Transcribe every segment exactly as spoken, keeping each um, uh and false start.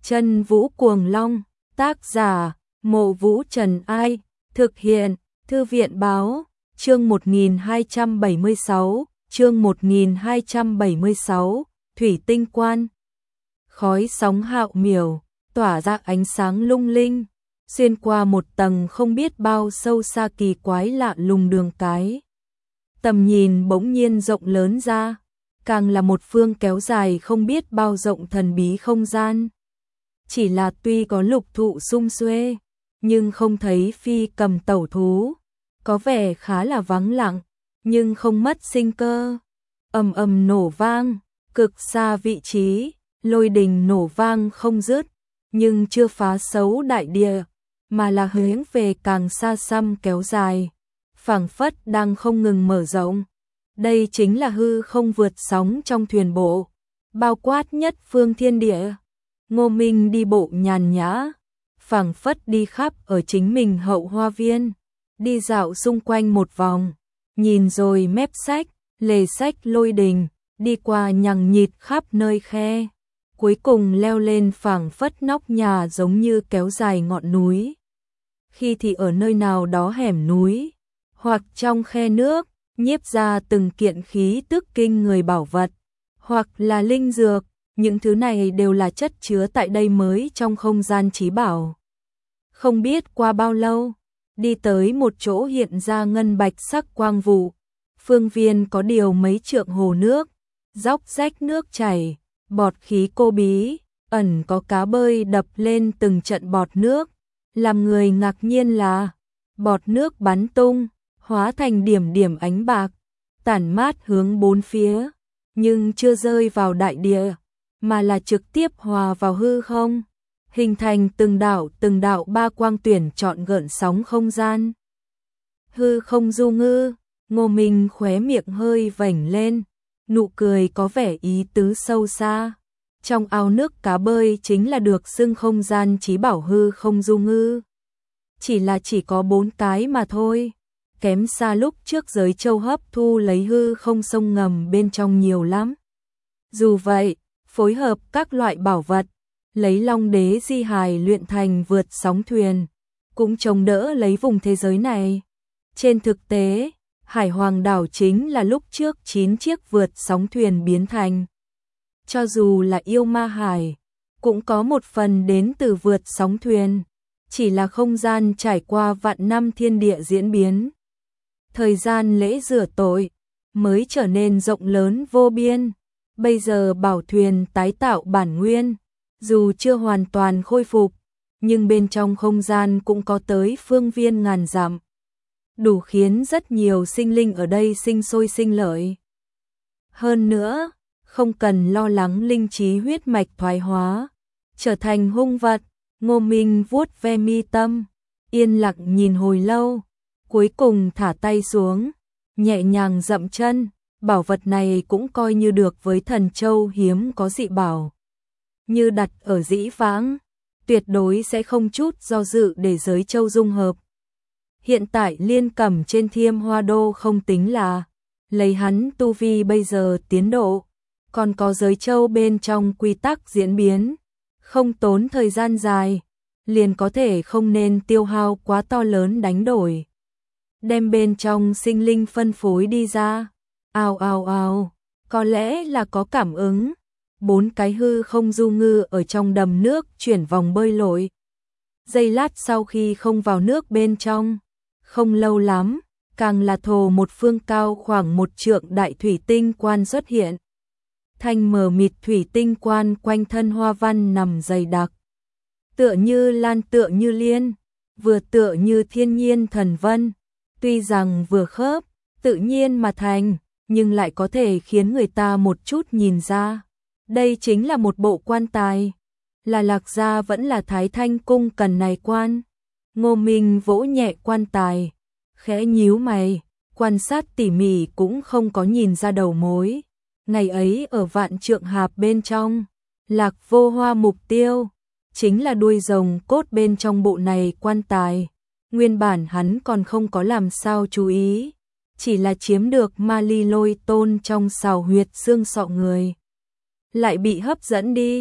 Chân Vũ Cuồng Long, tác giả, Mộ Vũ Trần Ai, thực hiện, Thư viện Báo, chương một nghìn hai trăm bảy mươi sáu, chương một nghìn hai trăm bảy mươi sáu, Thủy Tinh Quan. Khói sóng hạo miểu, tỏa ra ánh sáng lung linh, xuyên qua một tầng không biết bao sâu xa kỳ quái lạ lùng đường cái. Tầm nhìn bỗng nhiên rộng lớn ra, càng là một phương kéo dài không biết bao rộng thần bí không gian. Chỉ là tuy có lục thụ sum xuê, nhưng không thấy phi cầm tẩu thú, có vẻ khá là vắng lặng, nhưng không mất sinh cơ. Ầm ầm nổ vang, cực xa vị trí, lôi đình nổ vang không dứt, nhưng chưa phá xấu đại địa, mà là hướng về càng xa xăm kéo dài, phảng phất đang không ngừng mở rộng. Đây chính là hư không vượt sóng trong thuyền bộ, bao quát nhất phương thiên địa. Ngô Minh đi bộ nhàn nhã, phảng phất đi khắp ở chính mình hậu hoa viên, đi dạo xung quanh một vòng, nhìn rồi mép sách, lề sách lôi đình, đi qua nhằng nhịt khắp nơi khe, cuối cùng leo lên phảng phất nóc nhà giống như kéo dài ngọn núi. Khi thì ở nơi nào đó hẻm núi, hoặc trong khe nước, nhiếp ra từng kiện khí tức kinh người bảo vật, hoặc là linh dược, những thứ này đều là chất chứa tại đây mới trong không gian trí bảo. Không biết qua bao lâu, đi tới một chỗ hiện ra ngân bạch sắc quang vụ, phương viên có điều mấy trượng hồ nước, róc rách nước chảy, bọt khí cô bí, ẩn có cá bơi đập lên từng trận bọt nước, làm người ngạc nhiên là bọt nước bắn tung, hóa thành điểm điểm ánh bạc, tản mát hướng bốn phía, nhưng chưa rơi vào đại địa, mà là trực tiếp hòa vào hư không, hình thành từng đạo từng đạo ba quang tuyển chọn gợn sóng không gian. Hư không du ngư, Ngô Minh khóe miệng hơi vểnh lên, nụ cười có vẻ ý tứ sâu xa. Trong ao nước cá bơi chính là được xưng không gian trí bảo hư không du ngư. Chỉ là chỉ có bốn cái mà thôi, kém xa lúc trước giới châu hấp thu lấy hư không sông ngầm bên trong nhiều lắm. Dù vậy, phối hợp các loại bảo vật, lấy Long Đế di hài luyện thành vượt sóng thuyền, cũng chống đỡ lấy vùng thế giới này. Trên thực tế, Hải Hoàng đảo chính là lúc trước chín chiếc vượt sóng thuyền biến thành. Cho dù là yêu ma hải, cũng có một phần đến từ vượt sóng thuyền, chỉ là không gian trải qua vạn năm thiên địa diễn biến. Thời gian lễ rửa tội mới trở nên rộng lớn vô biên. Bây giờ bảo thuyền tái tạo bản nguyên, dù chưa hoàn toàn khôi phục, nhưng bên trong không gian cũng có tới phương viên ngàn dặm, đủ khiến rất nhiều sinh linh ở đây sinh sôi sinh lợi. Hơn nữa, không cần lo lắng linh trí huyết mạch thoái hóa, trở thành hung vật. Ngô Minh vuốt ve mi tâm, yên lặng nhìn hồi lâu, cuối cùng thả tay xuống, nhẹ nhàng dậm chân. Bảo vật này cũng coi như được với thần châu hiếm có dị bảo. Như đặt ở dĩ vãng, tuyệt đối sẽ không chút do dự để giới châu dung hợp. Hiện tại liên cẩm trên Thiêm Hoa Đô không tính là, lấy hắn tu vi bây giờ tiến độ, còn có giới châu bên trong quy tắc diễn biến, không tốn thời gian dài, liền có thể không nên tiêu hao quá to lớn đánh đổi. Đem bên trong sinh linh phân phối đi ra. Ào ào ào, có lẽ là có cảm ứng, bốn cái hư không du ngư ở trong đầm nước chuyển vòng bơi lội. Giây lát sau khi không vào nước bên trong, không lâu lắm, càng là thồ một phương cao khoảng một trượng đại thủy tinh quan xuất hiện. Thanh mờ mịt thủy tinh quan quanh thân hoa văn nằm dày đặc, tựa như lan tựa như liên, vừa tựa như thiên nhiên thần vân, tuy rằng vừa khớp, tự nhiên mà thành, nhưng lại có thể khiến người ta một chút nhìn ra. Đây chính là một bộ quan tài, là Lạc Gia vẫn là Thái Thanh cung cần này quan. Ngô Minh vỗ nhẹ quan tài, khẽ nhíu mày, quan sát tỉ mỉ cũng không có nhìn ra đầu mối. Ngày ấy ở vạn trượng hạp bên trong, Lạc Vô Hoa mục tiêu, chính là đuôi rồng cốt bên trong bộ này quan tài. Nguyên bản hắn còn không có làm sao chú ý, chỉ là chiếm được ma ly lôi tôn trong sào huyệt xương sọ người. Lại bị hấp dẫn đi,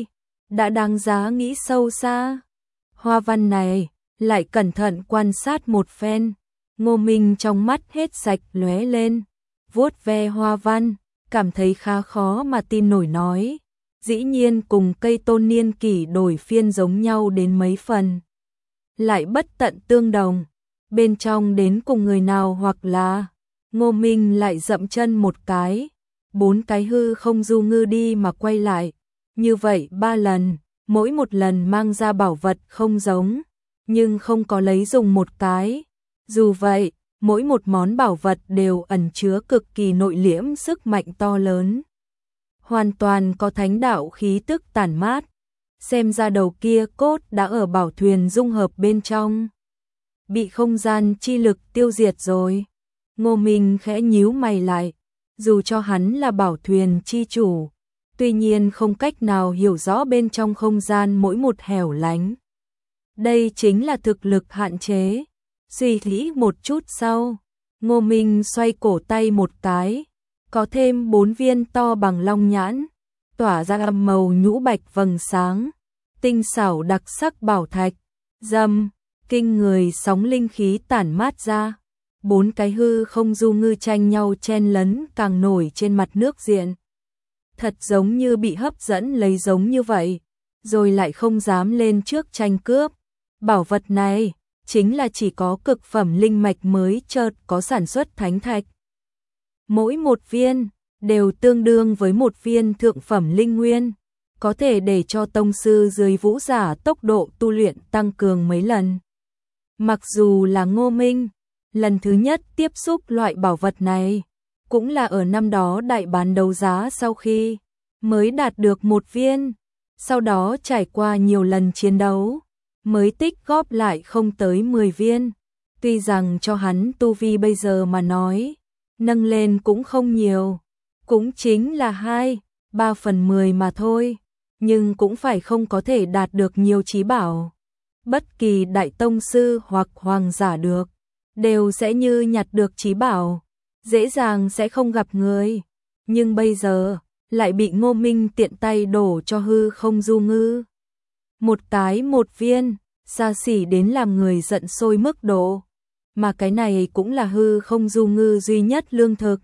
đã đáng giá nghĩ sâu xa. Hoa văn này, lại cẩn thận quan sát một phen, Ngô Minh trong mắt hết sạch lóe lên, vuốt ve hoa văn, cảm thấy khá khó mà tin nổi nói. Dĩ nhiên cùng cây tôn niên kỷ đổi phiên giống nhau đến mấy phần. Lại bất tận tương đồng, bên trong đến cùng người nào hoặc là... Ngô Minh lại dậm chân một cái, bốn cái hư không du ngư đi mà quay lại. Như vậy ba lần, mỗi một lần mang ra bảo vật không giống, nhưng không có lấy dùng một cái. Dù vậy, mỗi một món bảo vật đều ẩn chứa cực kỳ nội liễm sức mạnh to lớn. Hoàn toàn có thánh đạo khí tức tản mát. Xem ra đầu kia cốt đã ở bảo thuyền dung hợp bên trong. Bị không gian chi lực tiêu diệt rồi. Ngô Minh khẽ nhíu mày lại. Dù cho hắn là bảo thuyền chi chủ, tuy nhiên không cách nào hiểu rõ bên trong không gian mỗi một hẻo lánh. Đây chính là thực lực hạn chế. Suy nghĩ một chút sau, Ngô Minh xoay cổ tay một cái, có thêm bốn viên to bằng long nhãn, tỏa ra âm màu nhũ bạch vầng sáng, tinh xảo đặc sắc bảo thạch, dầm, kinh người sóng linh khí tản mát ra. Bốn cái hư không du ngư tranh nhau chen lấn càng nổi trên mặt nước diện. Thật giống như bị hấp dẫn lấy giống như vậy, rồi lại không dám lên trước tranh cướp. Bảo vật này chính là chỉ có cực phẩm linh mạch mới chợt có sản xuất thánh thạch. Mỗi một viên đều tương đương với một viên thượng phẩm linh nguyên, có thể để cho tông sư dưới vũ giả tốc độ tu luyện tăng cường mấy lần. Mặc dù là Ngô Minh, lần thứ nhất tiếp xúc loại bảo vật này, cũng là ở năm đó đại bán đấu giá sau khi mới đạt được một viên, sau đó trải qua nhiều lần chiến đấu, mới tích góp lại không tới mười viên. Tuy rằng cho hắn tu vi bây giờ mà nói, nâng lên cũng không nhiều, cũng chính là hai, ba phần mười mà thôi, nhưng cũng phải không có thể đạt được nhiều chí bảo. Bất kỳ đại tông sư hoặc hoàng giả được, đều sẽ như nhặt được chí bảo, dễ dàng sẽ không gặp người. Nhưng bây giờ, lại bị Ngô Minh tiện tay đổ cho hư không du ngư. Một cái một viên, xa xỉ đến làm người giận sôi mức độ. Mà cái này cũng là hư không du ngư duy nhất lương thực.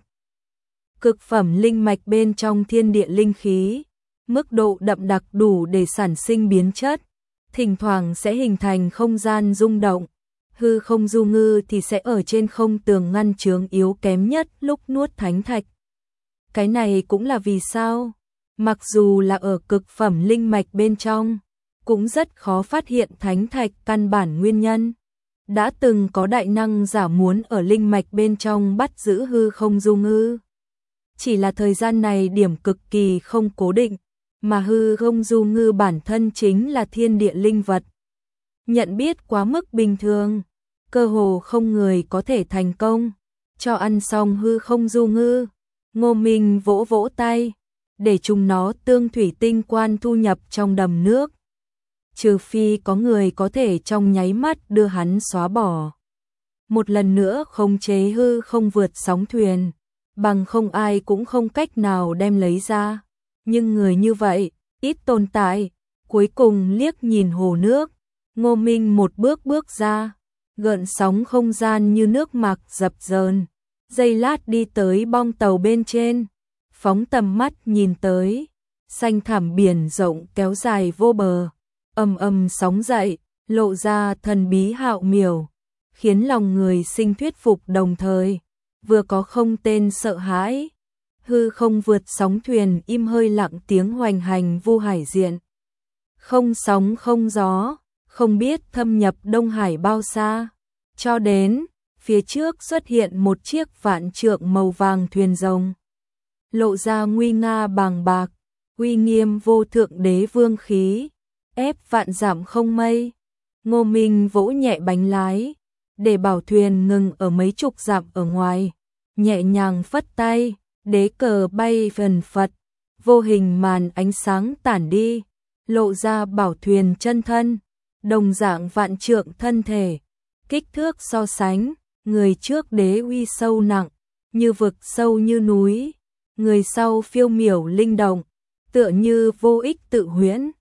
Cực phẩm linh mạch bên trong thiên địa linh khí, mức độ đậm đặc đủ để sản sinh biến chất, thỉnh thoảng sẽ hình thành không gian rung động. Hư không du ngư thì sẽ ở trên không tường ngăn chướng yếu kém nhất lúc nuốt thánh thạch. Cái này cũng là vì sao, mặc dù là ở cực phẩm linh mạch bên trong, cũng rất khó phát hiện thánh thạch căn bản nguyên nhân. Đã từng có đại năng giả muốn ở linh mạch bên trong bắt giữ hư không du ngư. Chỉ là thời gian này điểm cực kỳ không cố định, mà hư không du ngư bản thân chính là thiên địa linh vật. Nhận biết quá mức bình thường, cơ hồ không người có thể thành công. Cho ăn xong hư không du ngư, Ngô Minh vỗ vỗ tay, để chúng nó tương thủy tinh quan thu nhập trong đầm nước. Trừ phi có người có thể trong nháy mắt đưa hắn xóa bỏ. Một lần nữa không chế hư không vượt sóng thuyền, bằng không ai cũng không cách nào đem lấy ra. Nhưng người như vậy, ít tồn tại. Cuối cùng liếc nhìn hồ nước, Ngô Minh một bước bước ra, gợn sóng không gian như nước mạc dập dờn. Giây lát đi tới bong tàu bên trên, phóng tầm mắt nhìn tới, xanh thẳm biển rộng kéo dài vô bờ, ầm ầm sóng dậy, lộ ra thần bí hạo miểu, khiến lòng người sinh thuyết phục đồng thời, vừa có không tên sợ hãi. Hư không vượt sóng thuyền im hơi lặng tiếng hoành hành vu hải diện. Không sóng không gió, không biết thâm nhập Đông Hải bao xa, cho đến phía trước xuất hiện một chiếc vạn trượng màu vàng thuyền rồng, lộ ra nguy nga bàng bạc, uy nghiêm vô thượng đế vương khí, ép vạn dặm không mây. Ngô Minh vỗ nhẹ bánh lái, để bảo thuyền ngừng ở mấy chục dặm ở ngoài, nhẹ nhàng phất tay, đế cờ bay phần phật, vô hình màn ánh sáng tản đi, lộ ra bảo thuyền chân thân, đồng dạng vạn trượng thân thể, kích thước so sánh, người trước đế uy sâu nặng, như vực sâu như núi, người sau phiêu miểu linh động, tựa như vô ích tự huyễn.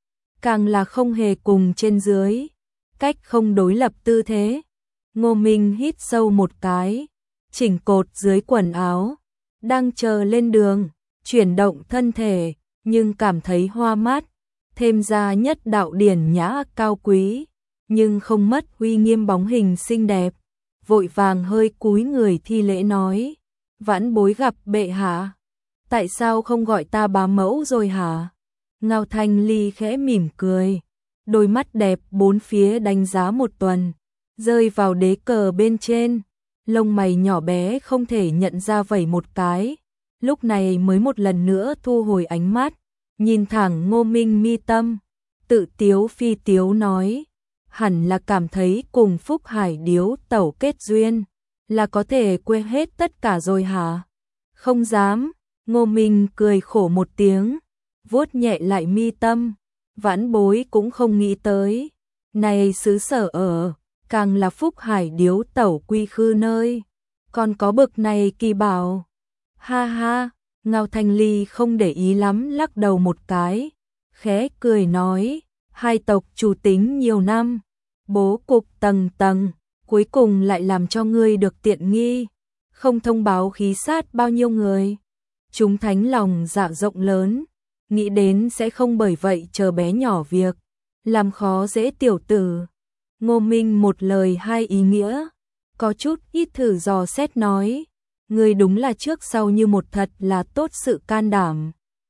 càng là không hề cùng trên dưới, cách không đối lập tư thế. Ngô Minh hít sâu một cái, chỉnh cột dưới quần áo, đang chờ lên đường, chuyển động thân thể, nhưng cảm thấy hoa mát, thêm ra nhất đạo điển nhã cao quý, nhưng không mất uy nghiêm bóng hình xinh đẹp, vội vàng hơi cúi người thi lễ nói, vãn bối gặp bệ hạ, tại sao không gọi ta bá mẫu rồi hả? Ngao Thanh Ly khẽ mỉm cười, đôi mắt đẹp bốn phía đánh giá một tuần, rơi vào đế cờ bên trên, lông mày nhỏ bé không thể nhận ra vẩy một cái, lúc này mới một lần nữa thu hồi ánh mắt, nhìn thẳng Ngô Minh mi tâm, tự tiếu phi tiếu nói, hẳn là cảm thấy cùng Phúc Hải điếu tẩu kết duyên, là có thể quên hết tất cả rồi hả? Không dám, Ngô Minh cười khổ một tiếng, vuốt nhẹ lại mi tâm, vãn bối cũng không nghĩ tới, này xứ sở ở, càng là Phúc Hải điếu tẩu quy khư nơi, còn có bực này kỳ bảo. Ha ha, Ngao Thanh Ly không để ý lắm lắc đầu một cái, khẽ cười nói, hai tộc chủ tính nhiều năm, bố cục tầng tầng, cuối cùng lại làm cho ngươi được tiện nghi, không thông báo khí sát bao nhiêu người. Chúng thánh lòng dạ rộng lớn, nghĩ đến sẽ không bởi vậy chờ bé nhỏ việc, làm khó dễ tiểu tử. Ngô Minh một lời hai ý nghĩa, có chút ít thử dò xét nói, người đúng là trước sau như một, thật là tốt sự can đảm.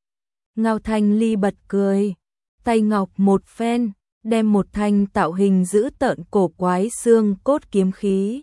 Ngao Thanh Ly bật cười, tay ngọc một phen, đem một thanh tạo hình dữ tợn cổ quái xương cốt kiếm khí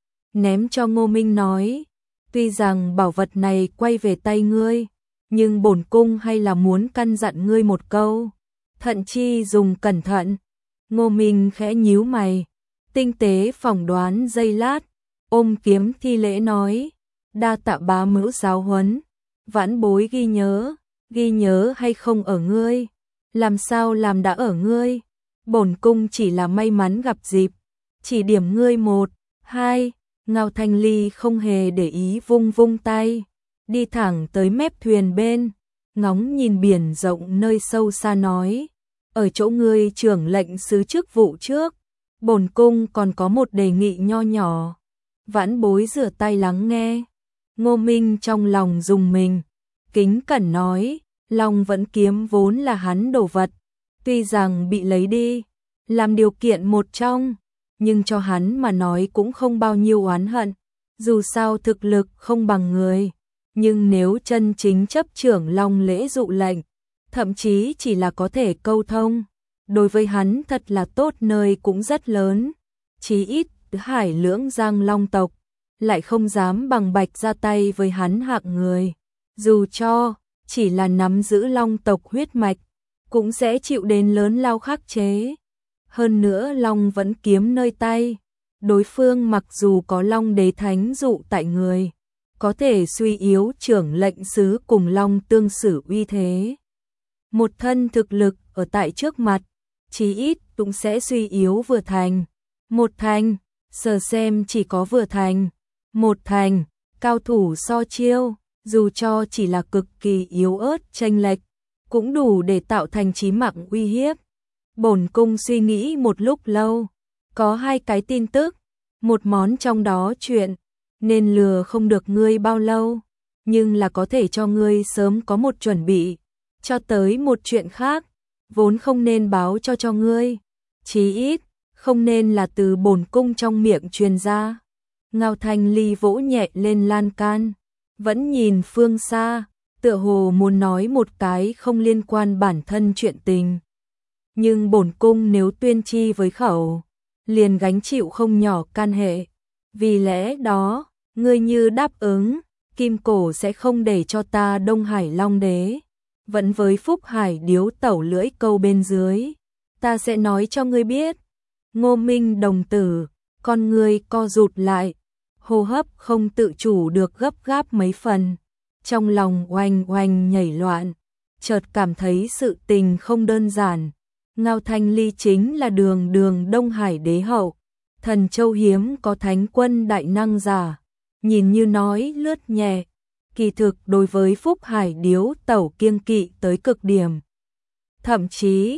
ném cho Ngô Minh nói, tuy rằng bảo vật này quay về tay ngươi, nhưng bổn cung hay là muốn căn dặn ngươi một câu, thận chi dùng cẩn thận. Ngô Minh khẽ nhíu mày, tinh tế phỏng đoán giây lát, ôm kiếm thi lễ nói, đa tạ bá mẫu giáo huấn, vãn bối ghi nhớ, ghi nhớ hay không ở ngươi, làm sao làm đã ở ngươi, bổn cung chỉ là may mắn gặp dịp, chỉ điểm ngươi một, hai. Ngao Thanh Ly không hề để ý vung vung tay, đi thẳng tới mép thuyền bên, ngóng nhìn biển rộng nơi sâu xa nói, ở chỗ ngươi trưởng lệnh sứ chức vụ trước, bổn cung còn có một đề nghị nho nhỏ, vãn bối rửa tay lắng nghe. Ngô Minh trong lòng rùng mình, kính cẩn nói, Long Vẫn kiếm vốn là hắn đồ vật, tuy rằng bị lấy đi, làm điều kiện một trong, nhưng cho hắn mà nói cũng không bao nhiêu oán hận, dù sao thực lực không bằng người, nhưng nếu chân chính chấp trưởng Long lễ dụ lệnh, thậm chí chỉ là có thể câu thông, đối với hắn thật là tốt nơi cũng rất lớn, chí ít Hải Lưỡng Giang Long tộc lại không dám bằng bạch ra tay với hắn hạng người, dù cho chỉ là nắm giữ Long tộc huyết mạch, cũng sẽ chịu đến lớn lao khắc chế. Hơn nữa Long Vẫn kiếm nơi tay, đối phương mặc dù có Long đế thánh dụ tại người, có thể suy yếu trưởng lệnh sứ cùng Long tương xử uy thế. Một thân thực lực ở tại trước mặt, chí ít cũng sẽ suy yếu vừa thành. Một thành, sờ xem chỉ có vừa thành. Một thành, cao thủ so chiêu, dù cho chỉ là cực kỳ yếu ớt chênh lệch, cũng đủ để tạo thành chí mạng uy hiếp. Bổn cung suy nghĩ một lúc lâu, có hai cái tin tức, một món trong đó chuyện, nên lừa không được ngươi bao lâu, nhưng là có thể cho ngươi sớm có một chuẩn bị, cho tới một chuyện khác, vốn không nên báo cho cho ngươi, chí ít, không nên là từ bổn cung trong miệng truyền ra. Ngao Thanh Ly vỗ nhẹ lên lan can, vẫn nhìn phương xa, tựa hồ muốn nói một cái không liên quan bản thân chuyện tình. Nhưng bổn cung nếu tuyên chi với khẩu, liền gánh chịu không nhỏ can hệ. Vì lẽ đó, ngươi như đáp ứng, Kim Cổ sẽ không để cho ta Đông Hải Long Đế, vẫn với Phúc Hải điếu tẩu lưỡi câu bên dưới. Ta sẽ nói cho ngươi biết. Ngô Minh đồng tử, con ngươi co rụt lại, hô hấp không tự chủ được gấp gáp mấy phần. Trong lòng oanh oanh nhảy loạn, chợt cảm thấy sự tình không đơn giản. Ngao Thanh Ly chính là đường đường Đông Hải đế hậu, Thần Châu hiếm có thánh quân đại năng giả, nhìn như nói lướt nhẹ, kỳ thực đối với Phúc Hải điếu tẩu kiêng kỵ tới cực điểm. Thậm chí,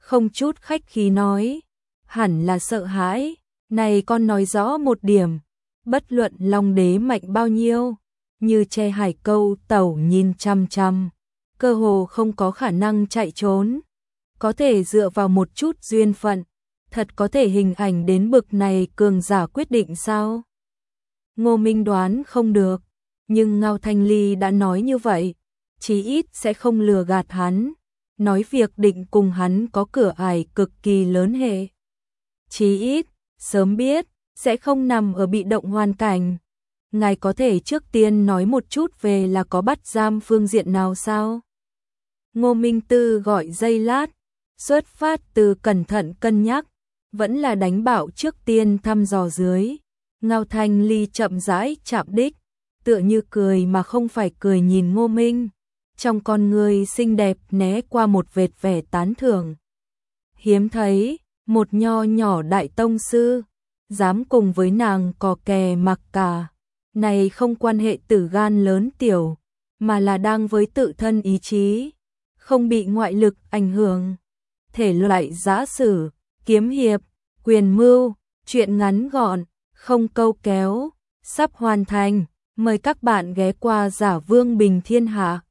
không chút khách khí nói, hẳn là sợ hãi, này con nói rõ một điểm, bất luận Long đế mạnh bao nhiêu, như che hải câu tẩu nhìn chăm chăm, cơ hồ không có khả năng chạy trốn, có thể dựa vào một chút duyên phận, thật có thể hình ảnh đến bực này cường giả quyết định sao? Ngô Minh đoán không được, nhưng Ngao Thanh Ly đã nói như vậy, chí ít sẽ không lừa gạt hắn, nói việc định cùng hắn có cửa ải cực kỳ lớn hệ. Chí ít, sớm biết, sẽ không nằm ở bị động hoàn cảnh. Ngài có thể trước tiên nói một chút về là có bắt giam phương diện nào sao? Ngô Minh Tư gọi giây lát, xuất phát từ cẩn thận cân nhắc, vẫn là đánh bảo trước tiên thăm dò dưới. Ngao Thanh Ly chậm rãi chạm đích, tựa như cười mà không phải cười nhìn Ngô Minh, trong con người xinh đẹp né qua một vệt vẻ tán thưởng. Hiếm thấy, một nho nhỏ đại tông sư, dám cùng với nàng cò kè mặc cả, này không quan hệ tử gan lớn tiểu, mà là đang với tự thân ý chí, không bị ngoại lực ảnh hưởng. Thể loại giã sử, kiếm hiệp, quyền mưu, truyện ngắn gọn, không câu kéo, sắp hoàn thành, mời các bạn ghé qua Giả Vương Bình Thiên Hạ.